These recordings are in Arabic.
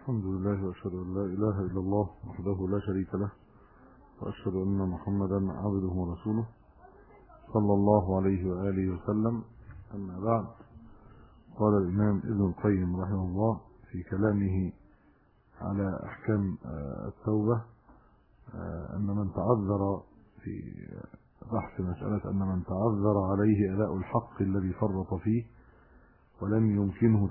الحمد لله وأشهد أن لا إله إلا الله وحده لا شريك له، وأشهد أن محمدا عبده ورسوله صلى الله عليه وآله وسلم. أما بعد، قال الإمام ابن القيم رحمه الله في كلامه على أحكام التوبة أن من تعذر في بحث مسألة أن من تعذر عليه أداء الحق الذي فرط فيه ولم يمكنه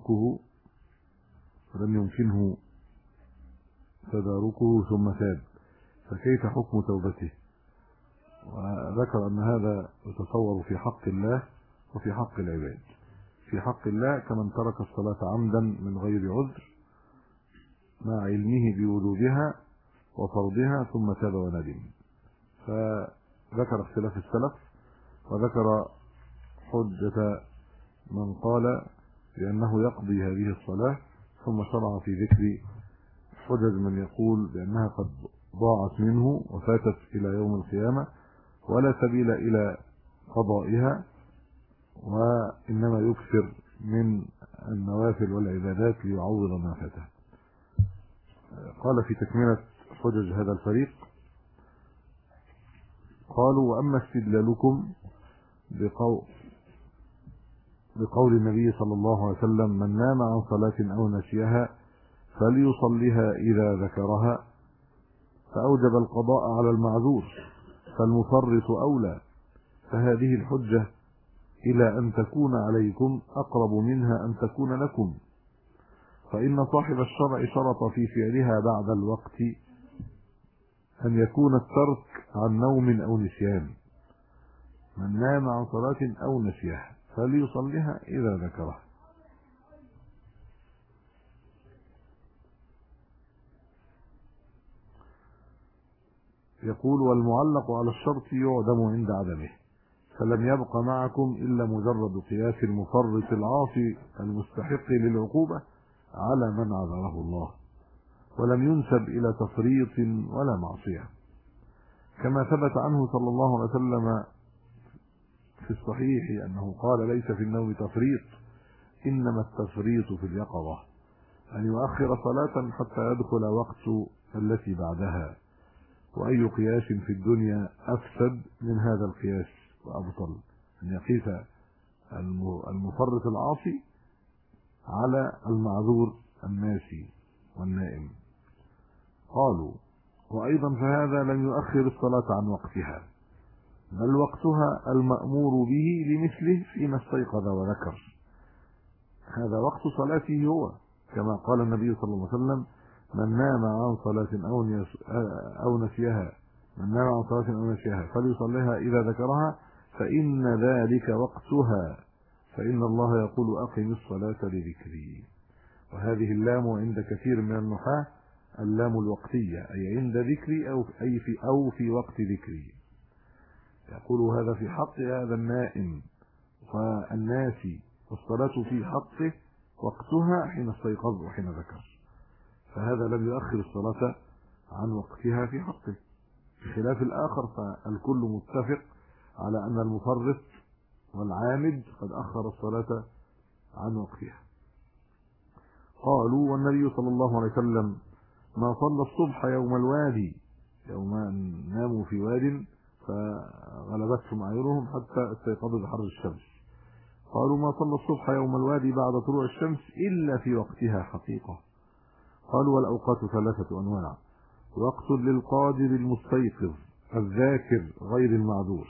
تداركه ثم تاب، فكيف حكم توبته؟ وذكر أن هذا يتصور في حق الله وفي حق العباد. في حق الله كمن ترك الصلاة عمدا من غير عذر مع علمه بوجوبها وفرضها ثم تاب وندم، فذكر اختلاف السلف وذكر حجة من قال بأنه يقضي هذه الصلاة، ثم شرع في ذكر حجج من يقول بأنها قد ضاعت منه وفاتت إلى يوم القيامة ولا سبيل إلى قضائها، وإنما يكثر من النوافل والعبادات ليعوض ما فاته. قال في تكملة حجج هذا الفريق، قالوا: وأما استدلالكم بقول النبي صلى الله عليه وسلم: من نام عن صلاة أو نسيها فليصليها إذا ذكرها، فأوجب القضاء على المعذور، فالمفرط أولى، فهذه الحجة إلى أن تكون عليكم أقرب منها أن تكون لكم، فإن صاحب الشرع شرط في فعلها بعد الوقت أن يكون الترك عن نوم أو نسيان. من نام عن صلاة أو نسيها فليصليها إذا ذكرها. يقول: والمعلق على الشرط يعدم عند عدمه، فلم يبق معكم إلا مجرد قياس المفرط العاصي المستحق للعقوبة على من عذره الله، ولم ينسب إلى تفريط ولا معصية، كما ثبت عنه صلى الله عليه وسلم في الصحيح أنه قال: ليس في النوم تفريط، إنما التفريط في اليقظة، أن يؤخر صلاة حتى يدخل وقت التي بعدها. وأي قياس في الدنيا أفسد من هذا القياس وأبطل، أن يقيس المفرط العاصي على المعذور الناسي والنائم. قالوا: وأيضا فهذا لم يؤخر الصلاة عن وقتها، بل وقتها المأمور به لمثله فيما استيقظ وذكر، هذا وقت صلاته هو، كما قال النبي صلى الله عليه وسلم: من نام عن صلاة أو نسيها فليصليها إذا ذكرها، فإن ذلك وقتها، فإن الله يقول: أقم الصلاة لذكري. وهذه اللام عند كثير من النحاة اللام الوقتية، أي عند ذكري أو في وقت ذكري. يقول هذا في حق هذا النائم والناسي، والصلاة في حقه وقتها حين استيقظ وحين ذكر، فهذا لم يؤخر الصلاة عن وقتها في حقه، بخلاف الآخر فالكل متفق على أن المفرط والعامد قد أخر الصلاة عن وقتها. قالوا: والنبي صلى الله عليه وسلم ما صلى الصبح يوم الوادي، يوم ناموا في واد فغلبتهم أعينهم حتى استيقظوا بحر الشمس. قالوا: ما صلى الصبح يوم الوادي بعد طلوع الشمس إلا في وقتها حقيقة. قالوا: والأوقات ثلاثة أنواع: وقت للقادر المستيقظ الذاكر غير المعذور،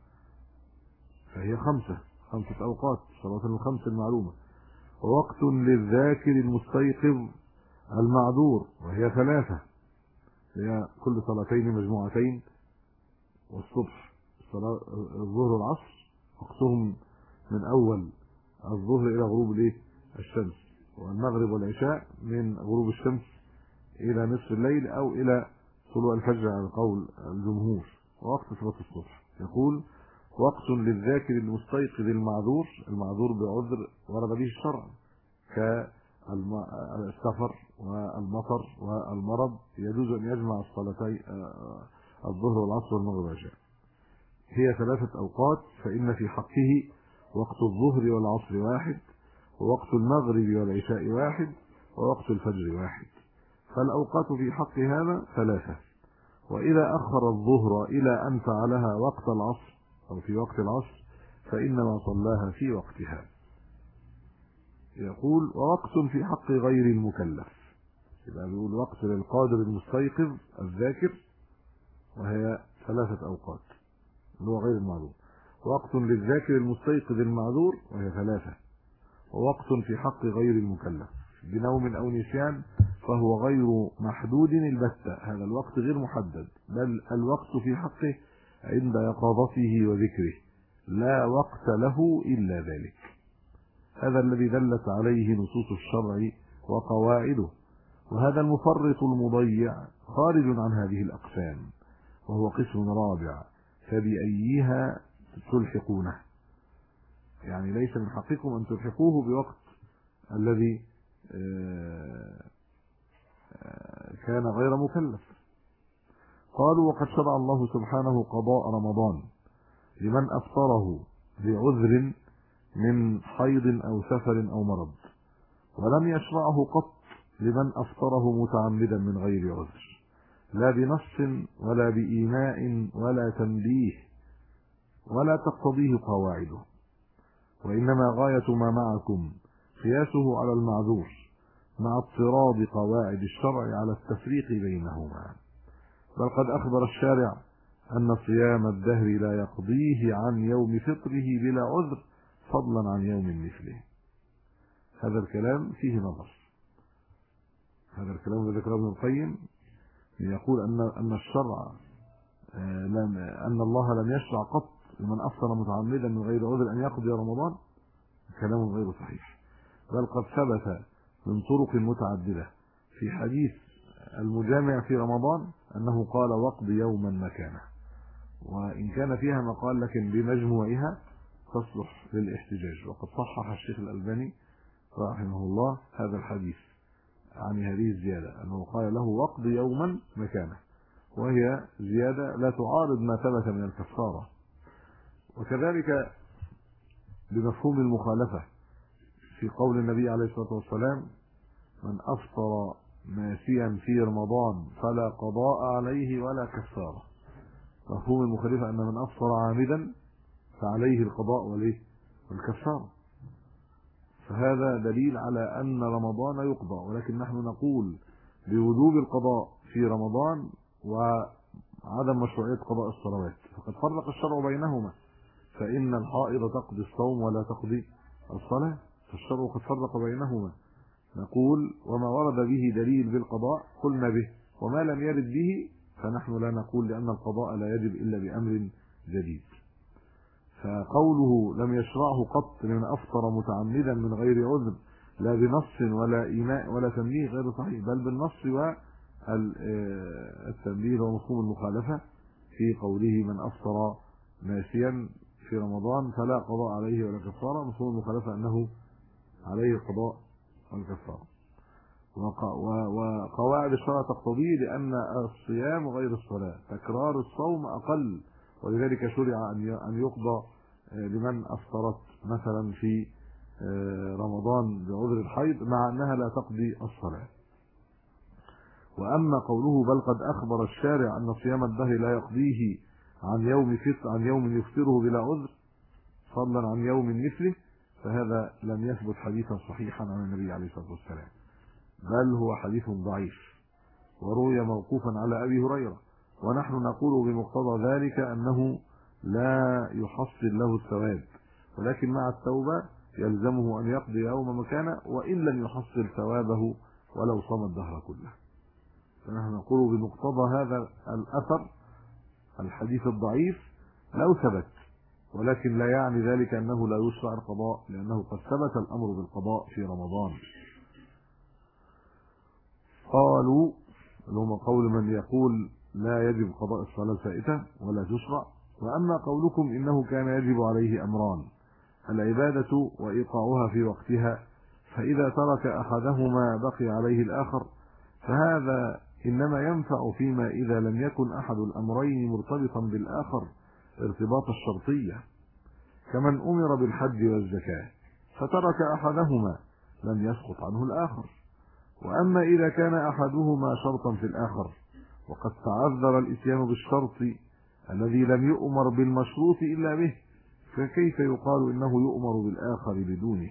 فهي خمسة أوقات، صلاة الخمس المعلومة. ووقت للذاكر المستيقظ المعذور، وهي ثلاثة، هي كل صلاتين مجموعتين، والصبح صلاة الظهر والعصر وقتهم من أول الظهر إلى غروب الشمس، والمغرب والعشاء من غروب الشمس إلى نصف الليل أو إلى طلوع الفجر على قول الجمهور. ووقت صلاة الصبح يقول: وقت للذاكر المستيقظ المعذور بعذر ورد به الشرع، كالسفر والمطر والمرض، يجوز أن يجمع الصلاتين الظهر والعصر والمغرب والعشاء. هي ثلاثة أوقات، فإن في حقه وقت الظهر والعصر واحد، ووقت المغرب والعشاء واحد، ووقت الفجر واحد، فالأوقات في حق هذا ثلاثة. وإذا أخر الظهر إلى أن فعلها وقت العصر أو في وقت العصر فإنما صلاها في وقتها. يقول ووقت في حق غير المكلف، يبقى بيقول وقت للقادر المستيقظ الذاكر وهي ثلاثة أوقات اللي هو غير المعذور، وقت للذاكر المستيقظ المعذور وهي ثلاثة، ووقت في حق غير المكلف بنوم أو نسيان فهو غير محدود البتة، هذا الوقت غير محدد، بل الوقت في حقه عند يقظته وذكره، لا وقت له إلا ذلك. هذا الذي دلت عليه نصوص الشرع وقواعده. وهذا المفرط المضيع خارج عن هذه الأقسام، وهو قسم رابع، فبأيها تلحقونه، يعني ليس من حقكم أن تلحقوه بوقت الذي كان غير مكلف. قالوا وقد شرع الله سبحانه قضاء رمضان لمن أفطره بعذر من حيض أو سفر أو مرض، ولم يشرعه قط لمن أفطره متعمدا من غير عذر، لا بنص ولا بإيماء ولا تنبيه ولا تقتضيه قواعده، وإنما غاية ما معكم قياسه على المعذور مع اضطراد قواعد الشرع على التفريق بينهما. بل قد أخبر الشارع أن صيام الدهر لا يقضيه عن يوم فطره بلا عذر فضلا عن يوم مثله. هذا الكلام فيه نظر، هذا الكلام الذي ذكره ابن القيم يقول أن الشرع أن الله لم يشرع قط لمن أفطر متعمدا من غير عذر أن يقضي رمضان، كلام غير صحيح، بل قد ثبت من طرق متعددة في حديث المجامع في رمضان أنه قال واقض يوما مكانه، وإن كان فيها مقال لكن بمجموعها تصلح للاحتجاج. وقد صحح الشيخ الألباني رحمه الله هذا الحديث عن هذه الزيادة أنه قال له واقض يوما مكانه، وهي زيادة لا تعارض ما ثبت من الكفارة. وكذلك بمفهوم المخالفة في قول النبي عليه الصلاة والسلام من أفطر ناسيا في رمضان فلا قضاء عليه ولا كفارة. مفهوم المخالفة أن من أفطر عامدا فعليه القضاء والكفارة، فهذا دليل على أن رمضان يقضى، ولكن نحن نقول بوجوب القضاء في رمضان وعدم مشروعية قضاء الصلوات، فقد فرق الشرع بينهما، فإن الحائض تقضي الصوم ولا تقضي الصلاة، فالشرع قد فرق بينهما. نقول وما ورد به دليل بالقضاء قلنا به، وما لم يرد به فنحن لا نقول، لأن القضاء لا يجب إلا بأمر جديد. فقوله لم يشرعه قط لمن أفطر متعمدا من غير عذر لا بنص ولا إيماء ولا تنبيه غير صحيح، بل بالنص والتنبيه ومفهوم المخالفة في قوله من أفطر ناسيا في رمضان فلا قضاء عليه ولا كفارة، مفهوم المخالفة أنه عليه القضاء والكفارة. وقواعد الشرع تقتضي لأن الصيام غير الصلاة، تكرار الصوم أقل، ولذلك شرع أن يقضى لمن أفطرت مثلا في رمضان بعذر الحيض مع أنها لا تقضي الصلاة. وأما قوله بل قد أخبر الشارع أن صيام الدهر لا يقضيه عن يوم يفطره بلا عذر فضلا عن يوم مثله، فهذا لم يثبت حديثا صحيحا عن النبي عليه الصلاة والسلام، بل هو حديث ضعيف وروي موقوفا على أبي هريرة، ونحن نقول بمقتضى ذلك أنه لا يحصل له الثواب، ولكن مع التوبة يلزمه أن يقضي يوم مكانه وإن لم يحصل ثوابه ولو صام الدهر كله. فنحن نقول بمقتضى هذا الأثر الحديث الضعيف لو ثبت، ولكن لا يعني ذلك أنه لا يشرع القضاء، لأنه قد ثبت الأمر بالقضاء في رمضان. قالوا لهم قول من يقول لا يجب قضاء الصلاة الفائتة ولا تشرع. وأما قولكم إنه كان يجب عليه أمران، العبادة وإيقاعها في وقتها، فإذا ترك أحدهما بقي عليه الآخر، فهذا إنما ينفع فيما إذا لم يكن أحد الأمرين مرتبطا بالآخر ارتباط الشرطية، كمن أمر بالحج والزكاة فترك أحدهما لم يسقط عنه الآخر، وأما إذا كان أحدهما شرطا في الآخر وقد تعذر الإتيان بالشرط الذي لم يؤمر بالمشروط إلا به، فكيف يقال إنه يؤمر بالآخر بدونه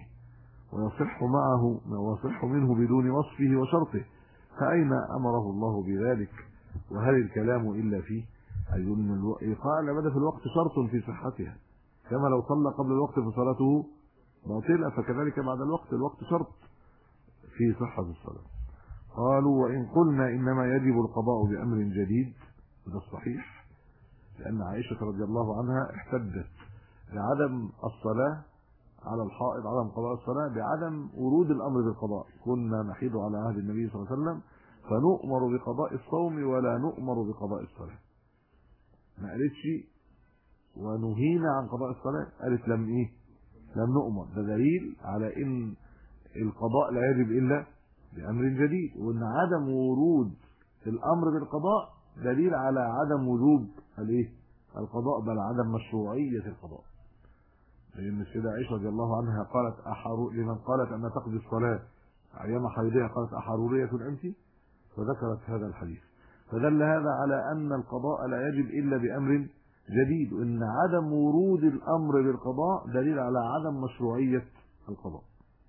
ويصح منه بدون وصفه وشرطه؟ فأين أمره الله بذلك؟ وهل الكلام إلا فيه؟ أي أن إيقاع العبادة في الوقت شرط في صحتها، كما لو صلى قبل الوقت فصلاته باطلة، فكذلك بعد الوقت شرط في صحة الصلاة. قالوا وإن قلنا إنما يجب القضاء بأمر جديد، ده الصحيح، لأن عائشة رضي الله عنها احتجت بعدم الصلاة على الحائض، عدم قضاء الصلاة بعدم ورود الأمر بالقضاء. كنا نحيض على عهد النبي صلى الله عليه وسلم فنؤمر بقضاء الصوم ولا نؤمر بقضاء الصلاة. ما قالتش ونهينا عن قضاء الصلاة، قالت لم نؤمر. ده دليل على ان القضاء لا يجب الا بامر جديد، وان عدم ورود الامر بالقضاء دليل على عدم وجوب القضاء، بل عدم مشروعية القضاء. لان السيدة عائشة رضي الله عنها قالت لمن قالت ان تقضي الصلاة ايام حيضها قالت احرورية انت؟ فذكرت هذا الحديث، فدل هذا على ان القضاء لا يجب الا بامر جديد، وان عدم ورود الامر بالقضاء دليل على عدم مشروعية القضاء.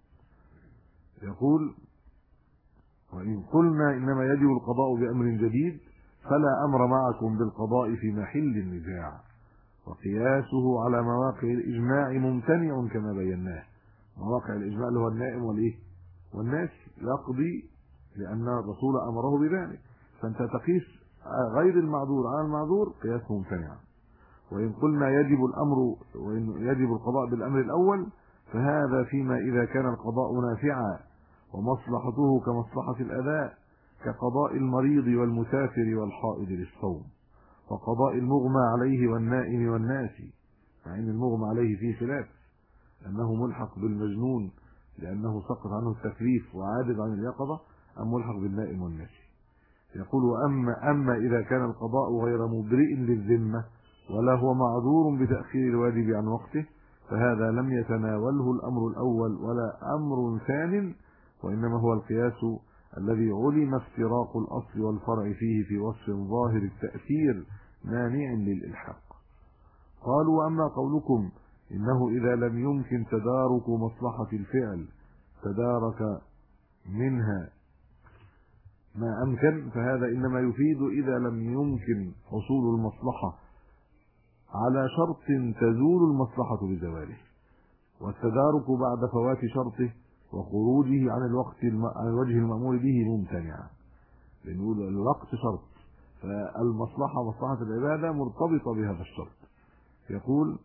يقول وإن قلنا إنما يجب القضاء بأمر جديد فلا أمر معكم بالقضاء في محل النزاع، وقياسه على مواقع الإجماع ممتنع كما بيناه. مواقع الإجماع اللي هو النائم والناس يقضي لأن الرسول أمره بذلك، فأنت تقيس غير المعذور على المعذور، قياسه ممتنع. وإن قلنا يجب القضاء بالأمر الأول فهذا فيما إذا كان القضاء نافعا ومصلحته كمصلحة الأداء، كقضاء المريض والمسافر والحائض للصوم، وقضاء المغمى عليه والنائم والناس، مع أن المغمى عليه فيه خلاف أنه ملحق بالمجنون لأنه سقط عنه التكليف وعاجز عن اليقظة، أم ملحق بالنائم والناس. يقول أما إذا كان القضاء غير مبرئ للذمة ولا هو معذور بتأخير الواجب عن وقته، فهذا لم يتناوله الأمر الأول ولا أمر ثان، وإنما هو القياس الذي علم افتراق الأصل والفرع فيه في وصف ظاهر التأثير مانع للإلحاق. قالوا وأما قولكم إنه إذا لم يمكن تدارك مصلحة الفعل تدارك منها ما أمكن، فهذا إنما يفيد إذا لم يمكن حصول المصلحة على شرط تزول المصلحة بزواله، والتدارك بعد فوات شرطه وخروجه عن الوجه المأمور به ممتنع. بنقول الوقت شرط، فالمصلحة مصلحة العبادة مرتبطة بهذا الشرط. يقول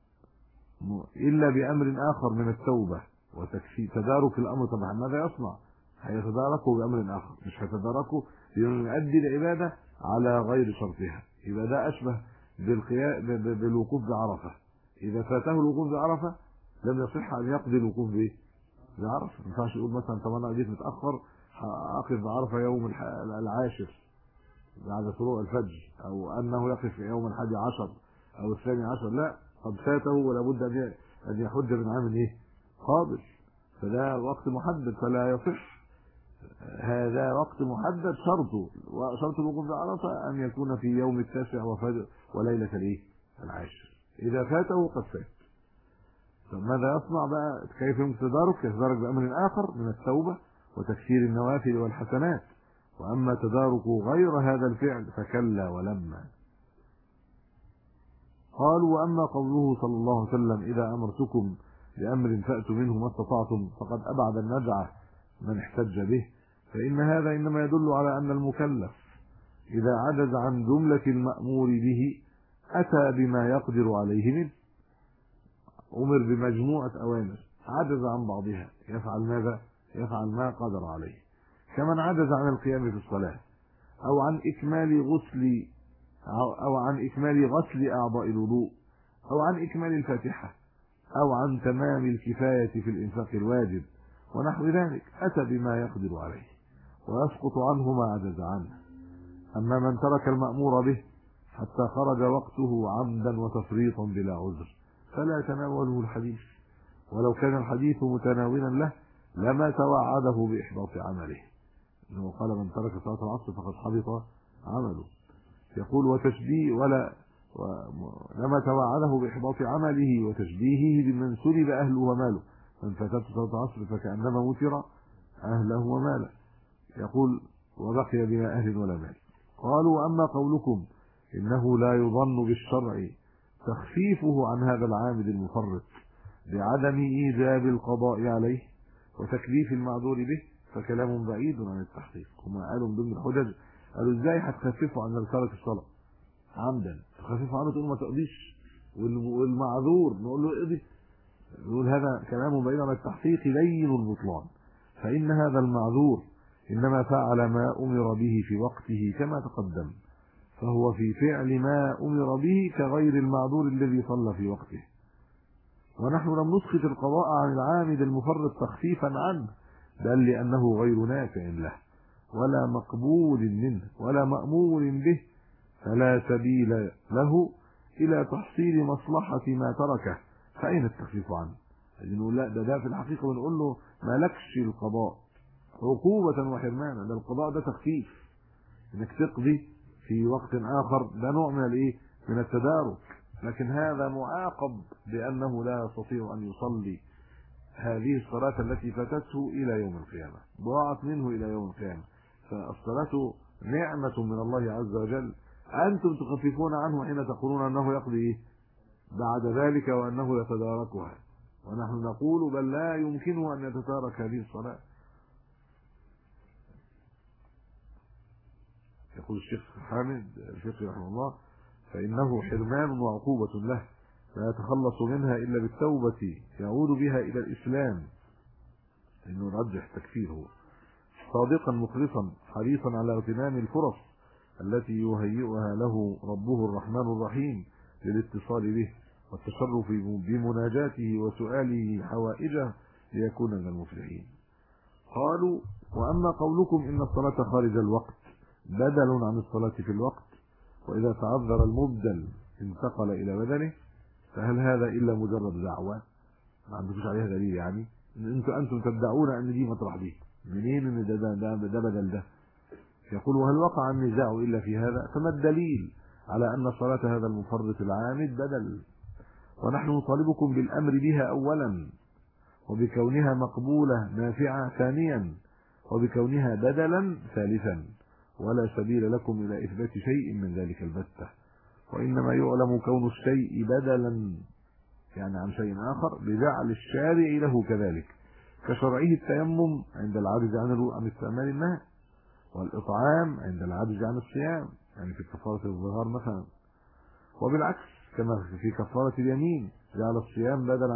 إلا بأمر آخر من التوبة وتكفي تدارك الأمر. طبعا ماذا يصنع؟ هيتداركه بأمر آخر، مش هيتداركه لأنه يؤدي العبادة على غير شرطها. يبقى ده أشبه بالوقوف بعرفة. إذا فاته الوقوف بعرفة لم يصح أن يقضي الوقوف بعرفة. ما ينفعش يقول مثلا طب أنا جيت متأخر أقف بعرفة يوم العاشر بعد طلوع الفجر، أو أنه يقف يوم 11 أو 12، لا، قد فاته ولا بد أن يحج من عام قابل، فده وقت محدد فلا يصح. هذا وقت محدد شرط الوقوف بعرفة أن يكون في يوم 9 وليلة العاشر. إذا فاته قد فات. فماذا يصنع بقى؟ كيف يمكن تدارك بأمر آخر من التوبة وتكثير النوافل والحسنات. وأما تدارك غير هذا الفعل فكلا ولما. قالوا وأما قوله صلى الله عليه وسلم إذا أمرتكم بأمر فأتوا منه ما استطعتم فقد أبعد النزعة من احتج به، فإن هذا إنما يدل على أن المكلف إذا عجز عن جملة المأمور به أتى بما يقدر عليه منه. أمر بمجموعة أوامر عجز عن بعضها، يفعل ماذا؟ يفعل ما قدر عليه. كمن عجز عن القيام في الصلاة أو عن إكمال غسل أعضاء الوضوء أو عن إكمال الفاتحة أو عن تمام الكفاية في الإنفاق الواجب ونحو ذلك، أتى بما يقدر عليه ويسقط عنه ما عجز عنه. أما من ترك المأمور به حتى خرج وقته عمدا وتفريطا بلا عذر فلا يتناوله الحديث، ولو كان الحديث متناولا له لما توعده بإحباط عمله، انه قال من ترك صلاة العصر فقد حبط عمله. يقول وتشبيه لما توعده بإحباط عمله وتشبيهه بمن سلب أهله وماله، من فاتته صلاة العصر فكأنما وتر أهله وماله. يقول وبقي بلا أهل ولا مال. قالوا أما قولكم إنه لا يظن بالشرع تخفيفه عن هذا العامد المفرط بعدم إيجاب القضاء عليه وتكليف المعذور به فكلام بعيد عن التحقيق. هم قالوا من ضمن الحجج، قالوا ازاي هتخففوا عن ترك الصلاة عمدا، تخففوا عنه تقول ما تقضيش، والمعذور نقول له اقضي، نقول هذا كلام بعيد عن التحقيق لين البطلان، فإن هذا المعذور إنما فعل ما أمر به في وقته كما تقدم، فهو في فعل ما أمر به كغير المعذور الذي صلى في وقته. ونحن لم نسقط القضاء عن العامد المفرط تخفيفا عنه، بل لأنه غير نافع له ولا مقبول منه ولا مأمور به، فلا سبيل له إلى تحصيل مصلحة ما تركه، فأين التخفيف عنه؟ نقول لا، ده في الحقيقة بنقول له ما لكش القضاء عقوبة وحرمانا، ده القضاء ده تخفيف، انك تقضي في وقت آخر ده نوع من الايه، من التدارك، لكن هذا معاقب بأنه لا يستطيع أن يصلي هذه الصلاة التي فاتته إلى يوم القيامة، ضاعت منه إلى يوم القيامة. فالصلاة نعمة من الله عز وجل، أنتم تخففون عنه حين تقولون أنه يقضي بعد ذلك وأنه يتداركها، ونحن نقول بل لا يمكنه أن يتدارك هذه الصلاة. يقول الشيخ حامد الفقي رحمه الله فإنه حرمان وعقوبة له لا يتخلص منها إلا بالتوبة يعود بها إلى الإسلام، إنه يرجح تكفيره صادقا مخلصا حريصا على اغتنام الفرص التي يهيئها له ربه الرحمن الرحيم للاتصال به والتشرف بمناجاته وسؤاله حوائجه ليكون من المفلحين. قالوا وأما قولكم إن الصلاة خارج الوقت بدل عن الصلاة في الوقت، وإذا تعذر المبدل انتقل إلى بدنه، فهل هذا إلا مجرد دعوة ما عندكوش عليها دليل؟ يعني أنتم تدعون أن دي مطرح دي، منين ان ده بدل ده؟ يقول وهل وقع النزاع إلا في هذا؟ فما الدليل على أن صلاة هذا المفرط العامد بدل؟ ونحن نطالبكم بالأمر بها أولا، وبكونها مقبولة نافعة ثانيا، وبكونها بدلا ثالثا، ولا سبيل لكم إلى إثبات شيء من ذلك البتة، وإنما يعلم كون الشيء بدلا يعني عن شيء آخر بجعل الشارع له كذلك، كشرعه التيمم عند العجز عن استعمال الماء، والإطعام عند العجز عن الصيام يعني في كفارة الظهار مثلا، وبالعكس كما في كفارة اليمين جعل الصيام بدلا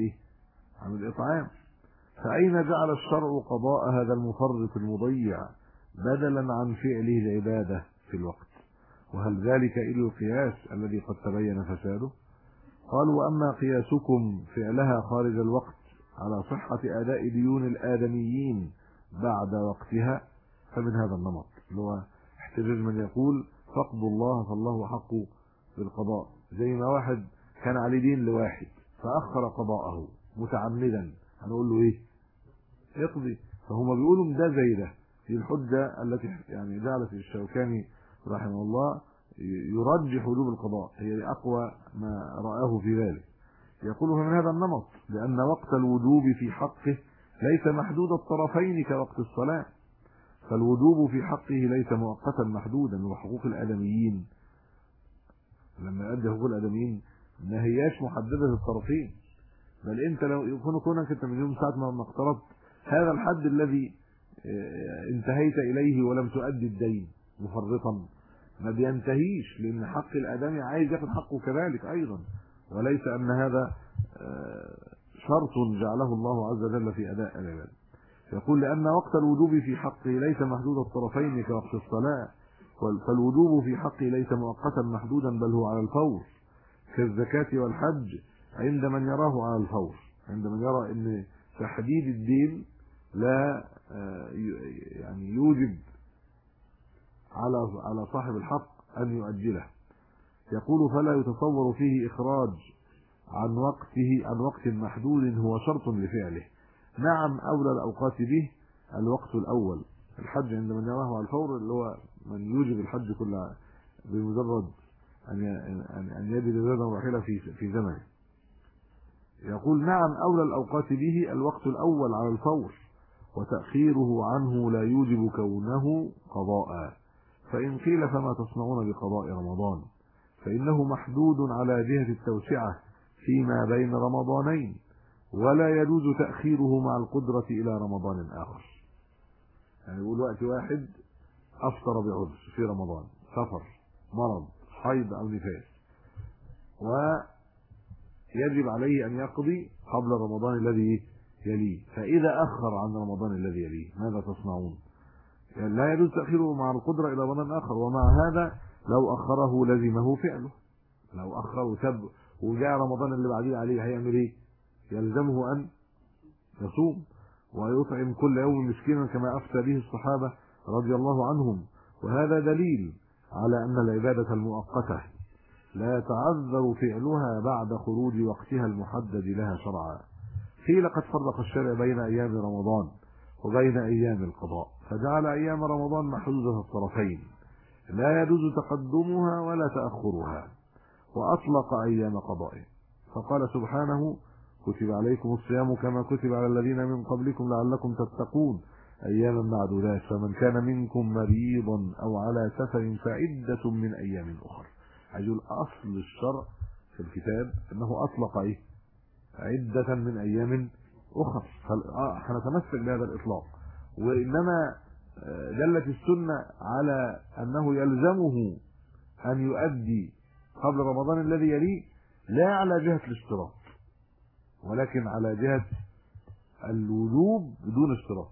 عن الإطعام. فأين جعل الشرع قضاء هذا المفرط المضيع بدلا عن فعله العبادة في الوقت؟ وهل ذلك إلا القياس الذي قد تبين فساده؟ قالوا وأما قياسكم فعلها خارج الوقت على صحة أداء ديون الآدميين بعد وقتها فمن هذا النمط، اللي هو احتجاج من يقول فقد الله فالله حق بالقضاء، زي ما واحد كان عليه دين لواحد فأخر قضاءه متعمدا، هنقول له ايه؟ اقضي. فهم بيقولوا ده زي ده، في الحجة التي يعني جعلت الشوكاني رحمه الله يرجح وجوب القضاء، هي أقوى ما رآه في ذلك. يقول من هذا النمط لأن وقت الوجوب في حقه ليس محدود الطرفين كوقت الصلاة، فالوجوب في حقه ليس مؤقتا محدودا، وحقوق الآدميين لما أدى حقوق الآدميين ما هياش محددة للطرفين، بل أنت لو يكون كونك أنت من يوم ساعة ما اقتربت هذا الحد الذي انتهيت إليه ولم تؤدي الدين مفرطا ما بينتهيش، لأن حق الآدمي عايز ياخد حقه كذلك أيضا، وليس أن هذا شرط جعله الله عز وجل في أداء العبادة. يقول لأن وقت الوجوب في حقه ليس محدود الطرفين كوقت الصلاة، فالوجوب في حقه ليس مؤقتا محدودا بل هو على الفور، كالزكاة والحج عند من يراه على الفور، عند من يرى أن تحديد الدين لا يعني يوجب على صاحب الحق أن يؤجله. يقول فلا يتصور فيه إخراج عن وقت محدود هو شرط لفعله. نعم أولى الأوقات به الوقت الأول الحج عند من يراه على الفور اللي هو من يوجب الحج كل بمجرد أن يجد زادا راحلة في زمنه. يقول نعم أولى الأوقات به الوقت الأول على الفور، وتأخيره عنه لا يوجب كونه قضاء. فإن قيل فما تصنعون بقضاء رمضان؟ فإنه محدود على جهة التوسعة فيما بين رمضانين، ولا يجوز تأخيره مع القدرة إلى رمضان آخر. يعني يقول وقت واحد أفطر بعذر في رمضان، سفر، مرض، حيض أو نفاس، ويجب عليه أن يقضي قبل رمضان الذي يليه، فإذا أخر عن رمضان الذي يليه ماذا تصنعون؟ يعني لا يجوز تأخيره مع القدرة إلى رمضان آخر، ومع هذا لو أخره لزمه فعله. لو أخر وسب وجاء رمضان اللي بعديه عليه هيعمل إيه؟ يلزمه أن يصوم ويطعم كل يوم مسكينا كما أفتى به الصحابة رضي الله عنهم. وهذا دليل على أن العبادة المؤقتة لا يتعذر فعلها بعد خروج وقتها المحدد لها شرعا. قيل قد فرق الشرع بين أيام رمضان وبين أيام القضاء، فجعل أيام رمضان محدودة الطرفين لا يجوز تقدمها ولا تأخرها، وأطلق أيام قضائه فقال سبحانه كتب عليكم الصيام كما كتب على الذين من قبلكم لعلكم تتقون أياما معدودات، فمن كان منكم مريضا أو على سفر فعدة من أيام أخر. هيقول أصل الشرع في الكتاب أنه أطلق إيه؟ عدة من أيام أخر، هنتمسك بهذا الإطلاق. وإنما دلت السنة على أنه يلزمه أن يؤدي قبل رمضان الذي يليه، لا على جهة الاشتراط ولكن على جهة الوجوب بدون اشتراط،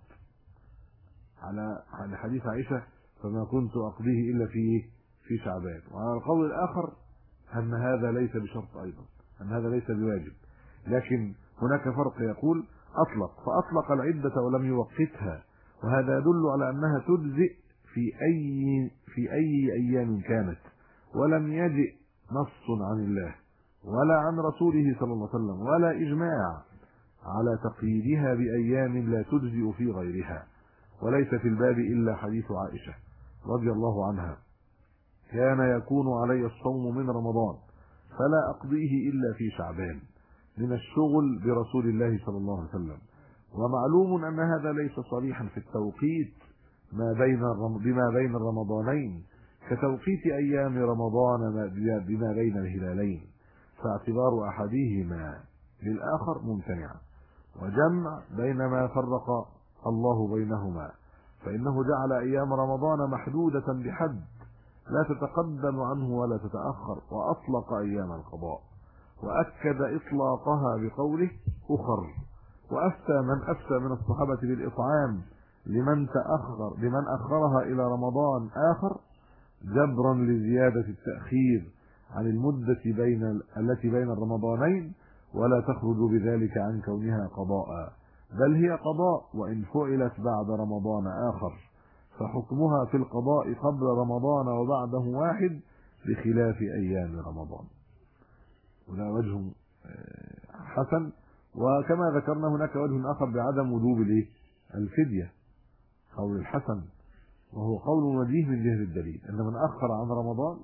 على حديث عائشة فما كنت أقضيه إلا في شعبان. وعلى القول الآخر أن هذا ليس بشرط أيضا، أن هذا ليس بواجب، لكن هناك فرق يقول فأطلق العدة ولم يوقتها، وهذا يدل على أنها تجزئ في أي أيام كانت، ولم يجئ نص عن الله ولا عن رسوله صلى الله عليه وسلم ولا إجماع على تقييدها بأيام لا تجزئ في غيرها. وليس في الباب إلا حديث عائشة رضي الله عنها كان يكون علي الصوم من رمضان فلا أقضيه إلا في شعبان من الشغل برسول الله صلى الله عليه وسلم. ومعلوم أن هذا ليس صريحا في التوقيت بما بين الرمضانين كتوقيت أيام رمضان بما بين الهلالين، فاعتبار أحدهما للآخر ممتنع، وجمع بين ما فرق الله بينهما، فإنه جعل أيام رمضان محدودة بحد لا تتقدم عنه ولا تتأخر، وأطلق أيام القضاء وأكد إطلاقها بقوله أخر. وأفتى من الصحابة بالإطعام لمن أخرها إلى رمضان آخر جبرا لزيادة التأخير عن المدة التي بين الرمضانين، ولا تخرج بذلك عن كونها قضاء، بل هي قضاء وإن فعلت بعد رمضان آخر، فحكمها في القضاء قبل رمضان وبعده واحد بخلاف أيام رمضان. ولا وجه حسن. وكما ذكرنا هناك وجه آخر بعدم وجوب الفدية، قول الحسن وهو قول وجيه من جهة الدليل أن من أخر عن رمضان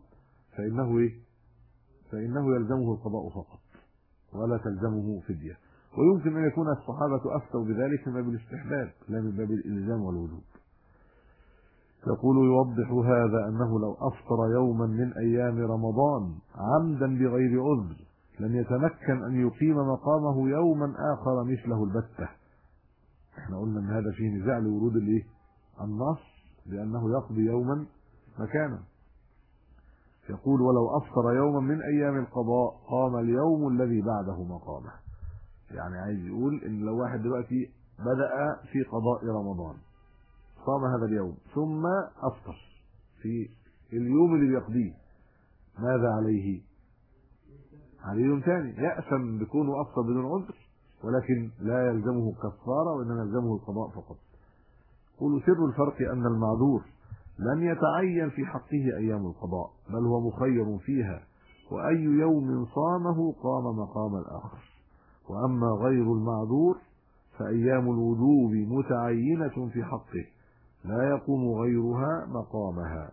فإنه يلزمه القضاء فقط ولا تلزمه فدية. ويمكن أن يكون الصحابة أفتوا بذلك من باب الاستحباب لا من باب الإلزام والوجوب. يقول يوضح هذا أنه لو أفطر يوما من أيام رمضان عمدا بغير عذر لم يتمكن أن يقيم مقامه يوما آخر مثله البتة. احنا قلنا أن هذا فيه نزاع لورود النص لأنه يقضي يوما مكانا. يقول ولو أفطر يوما من أيام القضاء قام اليوم الذي بعده مقامه. يعني عايز يقول إن لو واحد دلوقتي بدأ في قضاء رمضان صام هذا اليوم ثم أفطر في اليوم اللي بيقضيه، ماذا عليه؟ عليه يوم ثاني يأثم بكونه أفطر بدون عذر، ولكن لا يلزمه كفارة وإنما يلزمه القضاء فقط. قولوا سر الفرق أن المعذور لم يتعين في حقه أيام القضاء بل هو مخير فيها، وأي يوم صامه قام مقام الآخر. وأما غير المعذور فأيام الوجوب متعينة في حقه لا يقوم غيرها مقامها.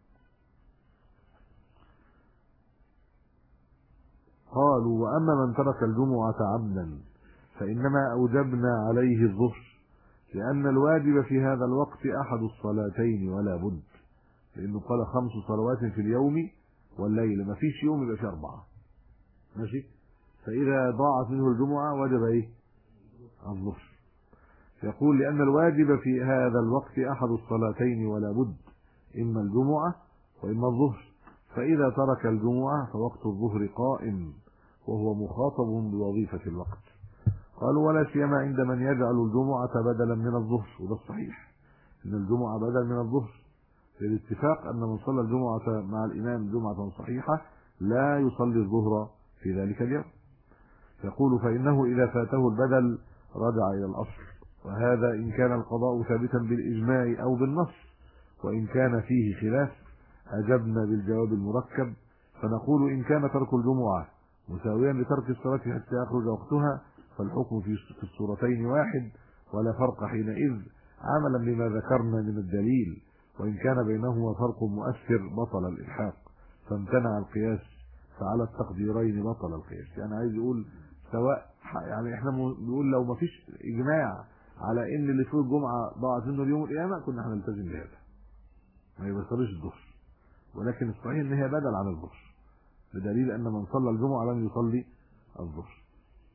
قالوا: وأما من ترك الجمعة عمدا فإنما أوجبنا عليه الظهر، لأن الواجب في هذا الوقت أحد الصلاتين ولا بد، لأنه قال 5 صلوات في اليوم والليل، ما فيش يوم يبقى فيه 4. ماشي؟ فإذا ضاعت منه الجمعة وجب إيه؟ الظهر. يقول: لأن الواجب في هذا الوقت أحد الصلاتين ولا بد، إما الجمعة وإما الظهر، فإذا ترك الجمعة فوقت الظهر قائم، وهو مخاطب بوظيفة الوقت. قالوا: ولا سيما عند من يجعل الجمعة بدلا من الظهر، وده الصحيح، إن الجمعة بدل من الظهر، بالاتفاق أن من صلى الجمعة مع الإمام جمعة صحيحة لا يصلي الظهر في ذلك اليوم. يقول: فإنه إذا فاته البدل رجع إلى الأصل، وهذا إن كان القضاء ثابتا بالإجماع أو بالنص، وإن كان فيه خلاف أجبنا بالجواب المركب، فنقول: إن كان ترك الجمعة مساويا لترك الصلاة حتى يخرج وقتها فالحكم في الصورتين واحد، ولا فرق حينئذ، عملا بما ذكرنا من الدليل. وإن كان بينهما فرق مؤثر بطل الإلحاق، فامتنع القياس، فعلى التقديرين بطل القياس. يعني عايز يقول سواء، يعني احنا بنقول لو ما فيش إجماع على إن اللي فيه الجمعة ضاعت منه اليوم القيامة كنا هنلتزم بهذا، ما يبصرش الظهر، ولكن الصحيح إن هي بدل عن الظهر، بدليل أن من صلى الجمعة لم يصلي الظهر.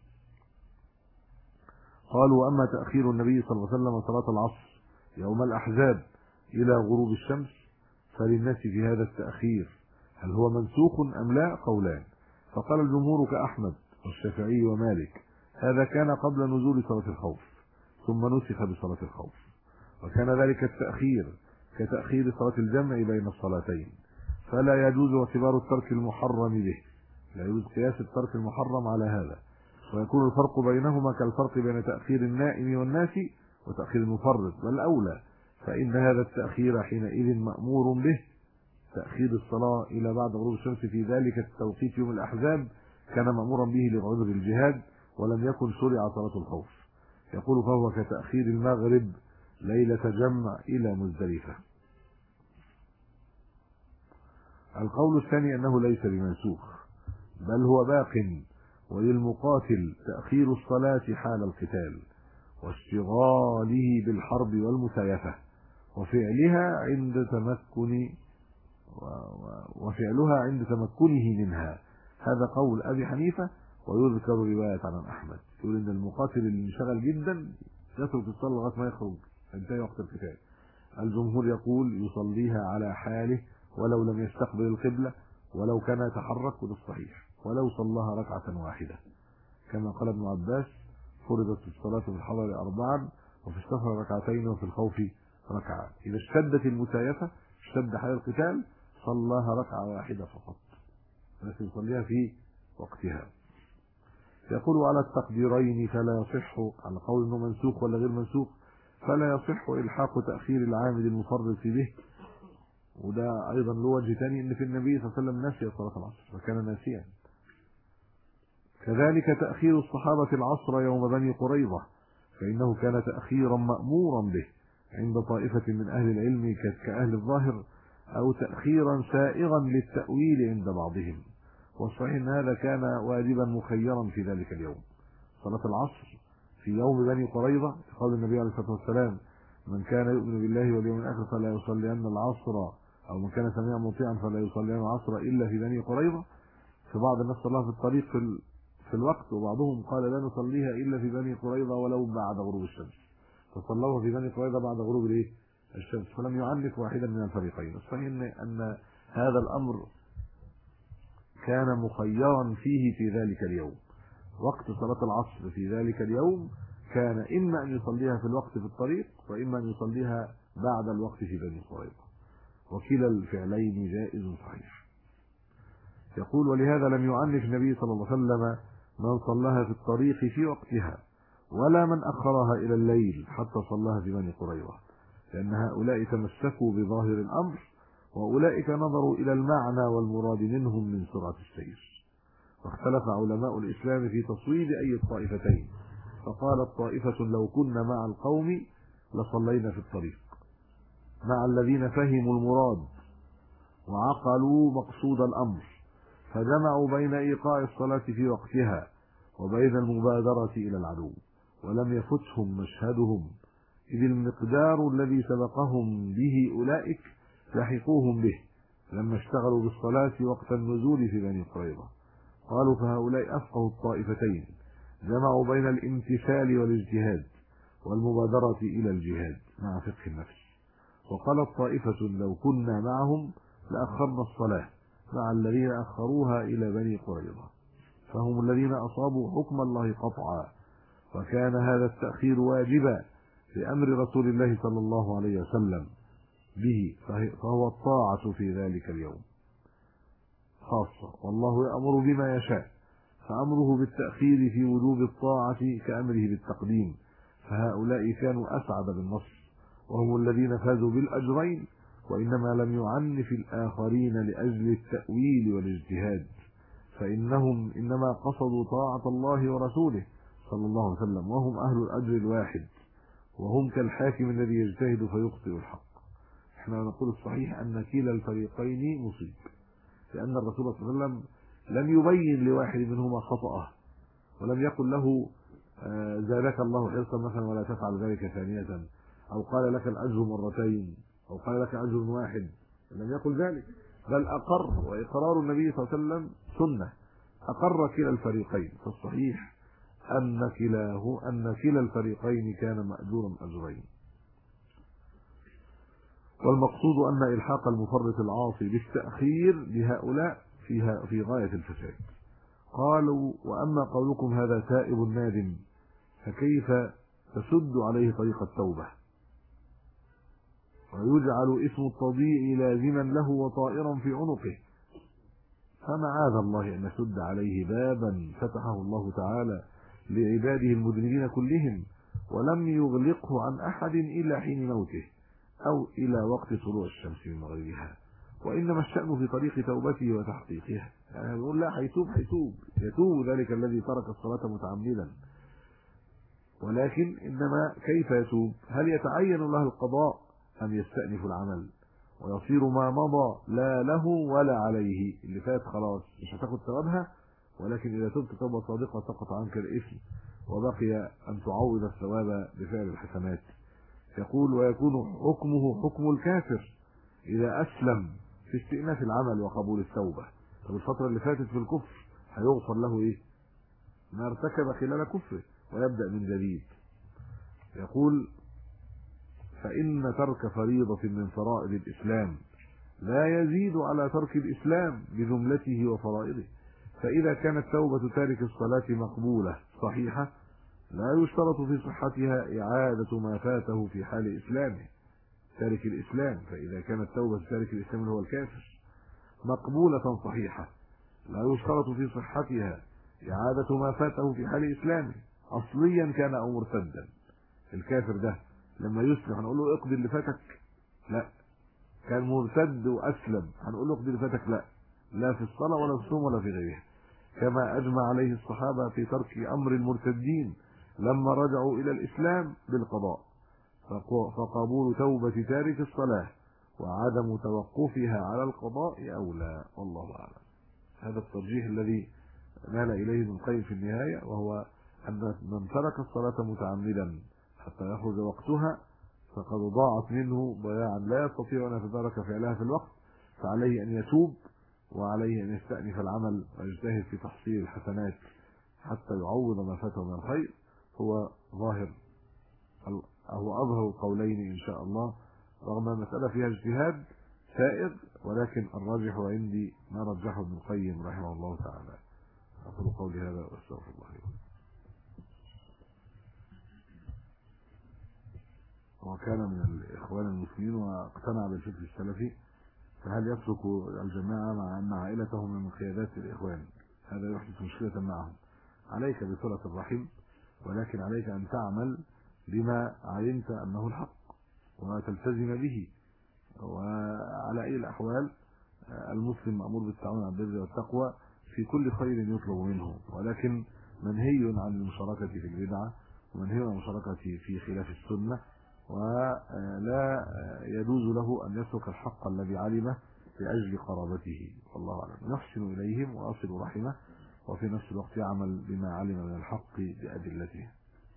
قالوا: وأما تأخير النبي صلى الله عليه وسلم صلاة العصر يوم الأحزاب إلى غروب الشمس فللناس في هذا التأخير هل هو منسوخ أم لا؟ قولان. فقال الجمهور كأحمد والشافعي ومالك: هذا كان قبل نزول صلاة الخوف، ثم نسخ بصلاة الخوف، وكان ذلك التأخير كتأخير صلاة الجمع بين الصلاتين، فلا يجوز اعتبار الترك المحرم به، لا يجوز قياس الترك المحرم على هذا، ويكون الفرق بينهما كالفرق بين تأخير النائم والناس وتأخير المفرط، بل أولى، فإن هذا التأخير حينئذ مأمور به. تأخير الصلاة إلى بعد غروب الشمس في ذلك التوقيت يوم الأحزاب كان مأمورا به لعذر الجهاد، ولم يكن شرع صلاة الخوف. يقول: فهو كتأخير المغرب ليلة جمع إلى مزدلفة. القول الثاني أنه ليس بمنسوخ، بل هو باق، وللمقاتل تأخير الصلاة حال القتال واشتغاله بالحرب والمسايفة، وفعلها عند تمكنه منها. هذا قول أبي حنيفة، ويذكر رواية عن أحمد يقول إن المقاتل اللي انشغل جدا يترك الصلاة لغاية ما يخرج ينتهي وقت القتال. الجمهور يقول يصليها على حاله ولو لم يستقبل القبلة، ولو كان يتحرك، وده الصحيح، ولو صلاها ركعة واحدة، كما قال ابن عباس: فرضت الصلاة في الحضر 4، وفي السفر 2 وفي الخوف ركعة. إذا اشتدت المسايفة، اشتد حال القتال، صلاها ركعة واحدة فقط، لكن يصليها في وقتها. يقول: على التقديرين فلا يصح، على قول انه منسوخ ولا غير منسوخ، فلا يصح إلحاق تأخير العامد المفرط به. وده أيضا له وجه ثاني، إن في النبي صلى الله عليه وسلم نسي صلاة العصر فكان ناسيا. كذلك تأخير الصحابة العصر يوم بني قريظة، فإنه كان تأخيرا مأمورا به عند طائفة من أهل العلم كأهل الظاهر، أو تأخيرا سائغا للتأويل عند بعضهم، والصحيح أن هذا كان واجبا مخيرا في ذلك اليوم. صلاة العصر في يوم بني قريظة، قال النبي عليه الصلاة والسلام: من كان يؤمن بالله واليوم الآخر فلا يصلين العصر، أو من كان سميعا مطيعا فلا يصلين العصر إلا في بني قريظة. في بعض الناس صلاها في الطريق في الوقت، وبعضهم قال لا نصليها إلا في بني قريظة ولو بعد غروب الشمس، فصلوها في بني قريظة بعد غروب الشمس، فلم يعنف واحدا من الفريقين. الصحيح أن هذا الأمر كان مخيرا فيه في ذلك اليوم. وقت صلاة العصر في ذلك اليوم كان إما أن يصليها في الوقت في الطريق، وإما أن يصليها بعد الوقت في بني قريظة، وكلا الفعلين جائز صحيح. يقول: ولهذا لم يعنف النبي صلى الله عليه وسلم من صلاها في الطريق في وقتها، ولا من أخرها إلى الليل حتى صلاها في بني قريظة، لأن هؤلاء تمسكوا بظاهر الأمر، وأولئك نظروا إلى المعنى والمراد منهم من سرعة السير. واختلف علماء الإسلام في تصويب أي الطائفتين، فقالت طائفة: لو كنا مع القوم لصلينا في الطريق، مع الذين فهموا المراد وعقلوا مقصود الأمر، فجمعوا بين إيقاع الصلاة في وقتها وبين المبادرة إلى العدو، ولم يفتهم مشهدهم، إذ المقدار الذي سبقهم به أولئك لحقوهم به لما اشتغلوا بالصلاة وقت النزول في بني قريظة. قالوا فهؤلاء أفقهوا الطائفتين، جمعوا بين الامتثال والاجتهاد والمبادرة إلى الجهاد مع فقه النفس. وقالت طائفة لو كنا معهم لأخرنا الصلاة مع الذين أخروها إلى بني قريظة، فهم الذين أصابوا حكم الله قطعا، وكان هذا التأخير واجبا لأمر رسول الله صلى الله عليه وسلم به، فهو الطاعة في ذلك اليوم خاصة، والله يأمر بما يشاء، فأمره بالتأخير في وجوب الطاعة كأمره بالتقديم، فهؤلاء كانوا أسعد بالنصر وهم الذين فازوا بالأجرين، وإنما لم يعنف الآخرين لأجل التأويل والاجتهاد، فإنهم إنما قصدوا طاعة الله ورسوله صلى الله عليه وسلم، وهم أهل الأجر الواحد، وهم كالحاكم الذي يجتهد فيخطئ الحق. احنا نقول الصحيح أن كلا الفريقين مصيب، لأن الرسول صلى الله عليه وسلم لم يبين لواحد منهما خطأه، ولم يقل له زادك الله حرصا مثلا ولا تفعل ذلك ثانية، أو قال لك الأجر مرتين، أو قال لك أجر واحد، لم يقل ذلك، بل أقر، وإقرار النبي صلى الله عليه وسلم سنة، أقر كلا الفريقين. فالصحيح أن كلا الفريقين كان مأجورا أجرين. والمقصود أن إلحاق المفرط العاصي بالتأخير بهؤلاء في غاية الفساد. قالوا وأما قولكم هذا تائب نادم، فكيف تسد عليه طريق التوبة ويجعل اسم التضييع لازما له وطائرا في عنقه؟ فمعاذ الله أن نسد عليه بابا فتحه الله تعالى لعباده المذنبين كلهم، ولم يغلقه عن أحد إلا حين موته أو إلى وقت طلوع الشمس من مغربها، وإنما الشأن في طريق توبته وتحقيقها. يعني يقول لا، يتوب ذلك الذي ترك الصلاة متعمدا، ولكن إنما كيف يتوب؟ هل يتعين له القضاء أم يستأنف العمل ويصير ما مضى لا له ولا عليه؟ اللي فات خلاص مش هتاخد ثوابها، ولكن إذا تبت توبة صادقة سقط عنك الإثم وبقي أن تعوض الثواب بفعل الحسنات. يقول ويكون حكمه حكم الكافر إذا أسلم في استئناف العمل وقبول التوبة. طب الفترة اللي فاتت في الكفر هيغفر له إيه؟ ما ارتكب خلال كفره ويبدأ من جديد. يقول فإن ترك فريضة من فرائض الإسلام لا يزيد على ترك الإسلام بجملته وفرائضه، فإذا كانت توبة تارك الصلاة مقبولة صحيحة لا يشترط في صحتها إعادة ما فاته في حال إسلامه تارك الإسلام. فإذا كانت توبة تارك الإسلام اللي هو الكافر مقبولة صحيحة لا يشترط في صحتها إعادة ما فاته في حال إسلامه، أصليا كان أو مرتدا. الكافر ده لما يسلم هنقول له اقضي اللي فاتك؟ لا. كان مرتد وأسلم هنقول له اقضي اللي فاتك؟ لا في الصلاة ولا في الصوم ولا في غيرها، كما أجمع عليه الصحابة في ترك أمر المرتدين لما رجعوا إلى الإسلام بالقضاء. فقبول توبة تارك الصلاة وعدم توقفها على القضاء أولى، والله أعلم. هذا الترجيح الذي مال إليه ابن القيم في النهاية، وهو أن من ترك الصلاة متعمدا حتى يخرج وقتها فقد ضاعت منه ضياعا لا يستطيع أن يتدارك فعلها في الوقت، فعليه أن يتوب وعليه أن يستأنف العمل ويجتهد في تحصيل الحسنات حتى يعوض ما فاته من الخير. هو أظهر القولين إن شاء الله، رغم المسألة فيها اجتهاد سائغ، ولكن الراجح عندي ما رجحه ابن القيم رحمه الله تعالى. أقول قولي هذا وأستغفر الله لي. وكان من الإخوان المسلمين واقتنع بالفكر السلفي، فهل يترك الجماعة مع أن عائلتهم من قيادات الإخوان؟ هذا يحدث مشكلة معهم. عليك بصلة الرحم، ولكن عليك أن تعمل بما علمت أنه الحق وتلتزم به. وعلى أي الأحوال المسلم مأمور بالتعاون على البر والتقوى في كل خير يطلب منه، ولكن منهي عن المشاركة في البدعة، ومنهي عن المشاركة في خلاف السنة، ولا يجوز له أن يترك الحق الذي علمه لأجل قرابته، والله أعلم. يحسن إليهم ويصل رحمه، وفي نفس الوقت يعمل بما علم من الحق بأدلته.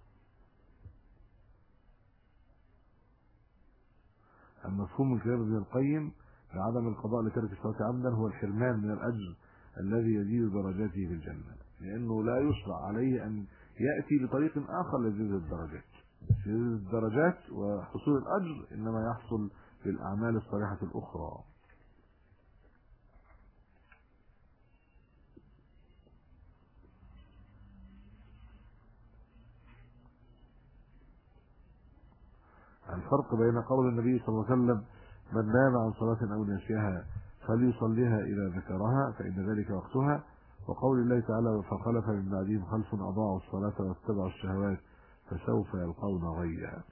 المفهوم من كلام ابن القيم لعدم القضاء لترك الصلاة عمدا هو الحرمان من الأجر الذي يزيد درجاته في الجنة، لأنه لا يشرع عليه أن يأتي بطريق آخر لزيادة الدرجات. زيادة الدرجات وحصول الأجر إنما يحصل بالأعمال الصالحة الأخرى. الفرق بين قول النبي صلى الله عليه وسلم من نام عن صلاة أو نسيها فليصليها إذا ذكرها فإن ذلك وقتها، وقول الله تعالى فخلف من بعدهم خلف أضاعوا الصلاة واتبعوا الشهوات فسوف يلقون غيها.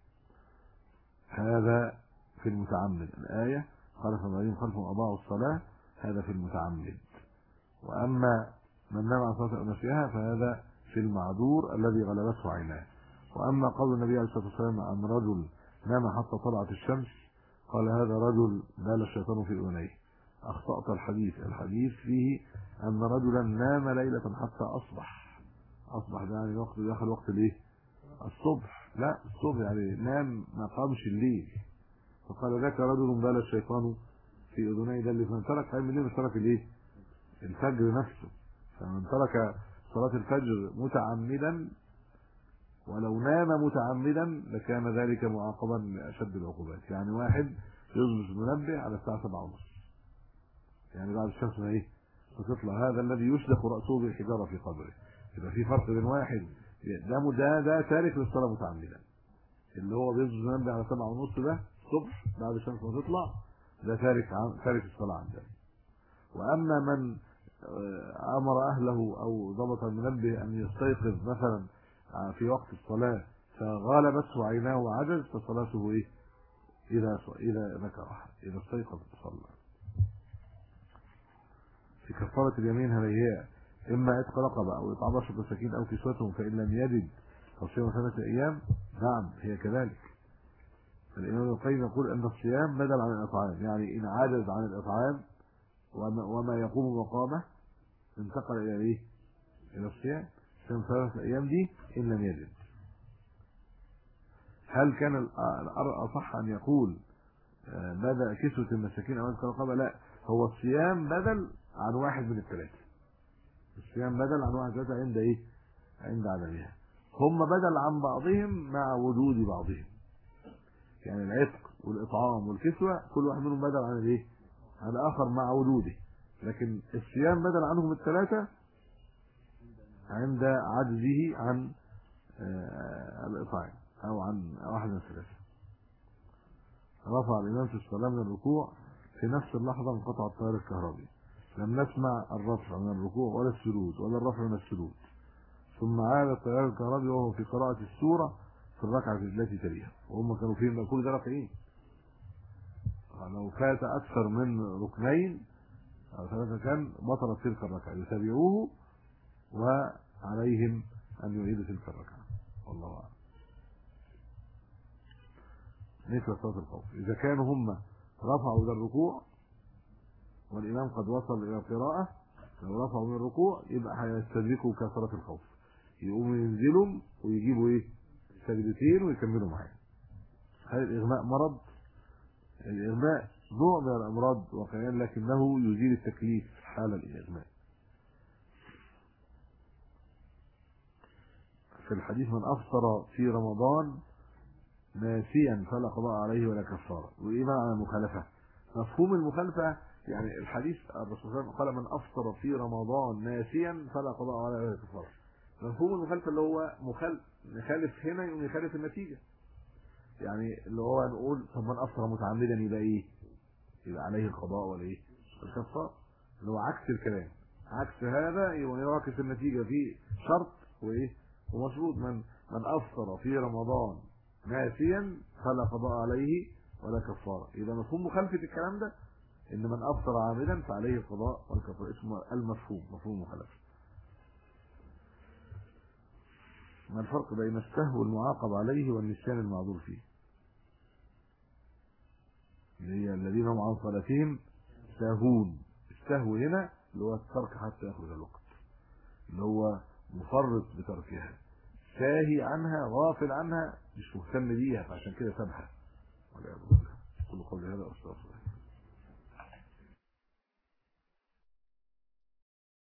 هذا في المتعمد، الآية خلف من بعدهم خلف أضاعوا الصلاة، هذا في المتعمد. وأما من نام عن صلاة أو نسيها فهذا في المعذور الذي غلبته عيناه. وأما قول النبي عليه الصلاة والسلام عن رجل نام حتى طلعت الشمس قال هذا رجل بال الشيطان في أذنيه، أخطأت الحديث. الحديث فيه أن رجلا نام ليلة حتى أصبح ده يعني وقت داخل وقت الايه؟ الصبح. لا، الصبح يعني نام ما قامش الليل، فقال ذاك رجل بال الشيطان في أذنيه، ده اللي من ترك علم الليل مش ترك الايه؟ الفجر نفسه. فمن ترك صلاة الفجر متعمدا ولو نام متعمدا لكان ذلك معاقبا لأشد العقوبات. يعني واحد يظبط المنبه على الساعة 7:30، يعني بعد الشمس ما ايه بتطلع، هذا الذي يشدخ رأسه بالحجارة في قبره. يبقى في فرق بين واحد ده تارك للصلاة متعمدا، اللي هو بيظبط المنبه على 7:30 ده الصبح بعد الشمس ما تطلع، ده تارك الصلاة عن ذلك. وأما من أمر أهله أو ضبط المنبه أن يستيقظ مثلا في وقت الصلاة فغلبته عيناه وعجز فصلاته ايه؟ إذا ذكرها، إذا استيقظ صلى. في كفارة اليمين هل هي إما عتق رقبة أو إطعام 10 مساكين أو كسوتهم فإن لم يجد فصيام 3 أيام؟ نعم هي كذلك. الإمام ابن القيم يقول أن الصيام بدل عن الإطعام، يعني إن عجز عن الإطعام وما يقوم مقامه انتقل إلى إيه؟ إلى الصيام. صيام 3 أيام دي إن لم يجد. هل كان الأصح أن يقول بدل كسوة المساكين أو عتق رقبة؟ لا، هو الصيام بدل عن واحد من الثلاثة. الصيام بدل عن واحد من الثلاثة عند ايه؟ عند عدمها. هم بدل عن بعضهم مع وجود بعضهم، يعني العتق والإطعام والكسوة كل واحد منهم بدل عن الايه؟ عن الآخر مع وجوده، لكن الصيام بدل عنهم الثلاثة عند عجزه عن الإطعام أو عن واحد من الثلاثة. رفع الإمام في الصلاة من الركوع في نفس اللحظة انقطع التيار الكهربي، لم نسمع الرفع من الركوع ولا السجود ولا الرفع من السجود، ثم عاد التيار الكهربي وهو في قراءة السورة في الركعة التي تليها، وهم كانوا فيهم كل ده ركعين. لو فات أكثر من ركنين أو ثلاثة كان بطلت تلك الركعة، يتابعوه وعليهم أن يعيدوا تلك الركعة، والله أعلم. مثل صلاة الخوف، إذا كانوا هم رفعوا إلى الركوع والإمام قد وصل إلى القراءة، لو رفعوا من الركوع يبقى هيستدركوا كصلاة الخوف، يقوموا ينزلوا ويجيبوا إيه؟ سجدتين ويكملوا معاه. هل الإغماء مرض؟ الإغماء نوع من الأمراض واقعيا، لكنه يزيل التكليف حال الإغماء. في الحديث من أفطر في رمضان ناسيا فلا قضاء عليه ولا كفارة. وإيه معنى المخالفة؟ مفهوم المخالفة يعني الحديث الرسول صلى الله عليه وسلم قال من أفطر في رمضان ناسيا فلا قضاء عليه ولا كفارة. مفهوم المخالفة اللي هو نخالف هنا يقوم يخالف النتيجة، يعني اللي هو نقول طب من أفطر متعمدا يبقى إيه؟ يبقى عليه القضاء ولا إيه؟ الكفارة، اللي هو عكس الكلام. عكس هذا يبقى يعكس النتيجة في شرط وإيه؟ ومشروط. من أفطر في رمضان ناسيا فلا قضاء عليه ولا كفارة. إذا مفهوم مخالفة الكلام ده إن من أفطر عامدا فعليه القضاء والكفارة، اسمه المفهوم، مفهوم مخالفة. ما الفرق بين السهو المعاقب عليه والنسيان المعذور فيه؟ اللي هي الذين هم عن صلاتهم ساهون. السهو هنا اللي هو الترك حتى يخرج الوقت، اللي هو مفرط بتركها، ساهي عنها، غافل عنها، مش مهتم بيها، فعشان كده سابها. والعياذ بالله. كل قول هذا استغفر الله.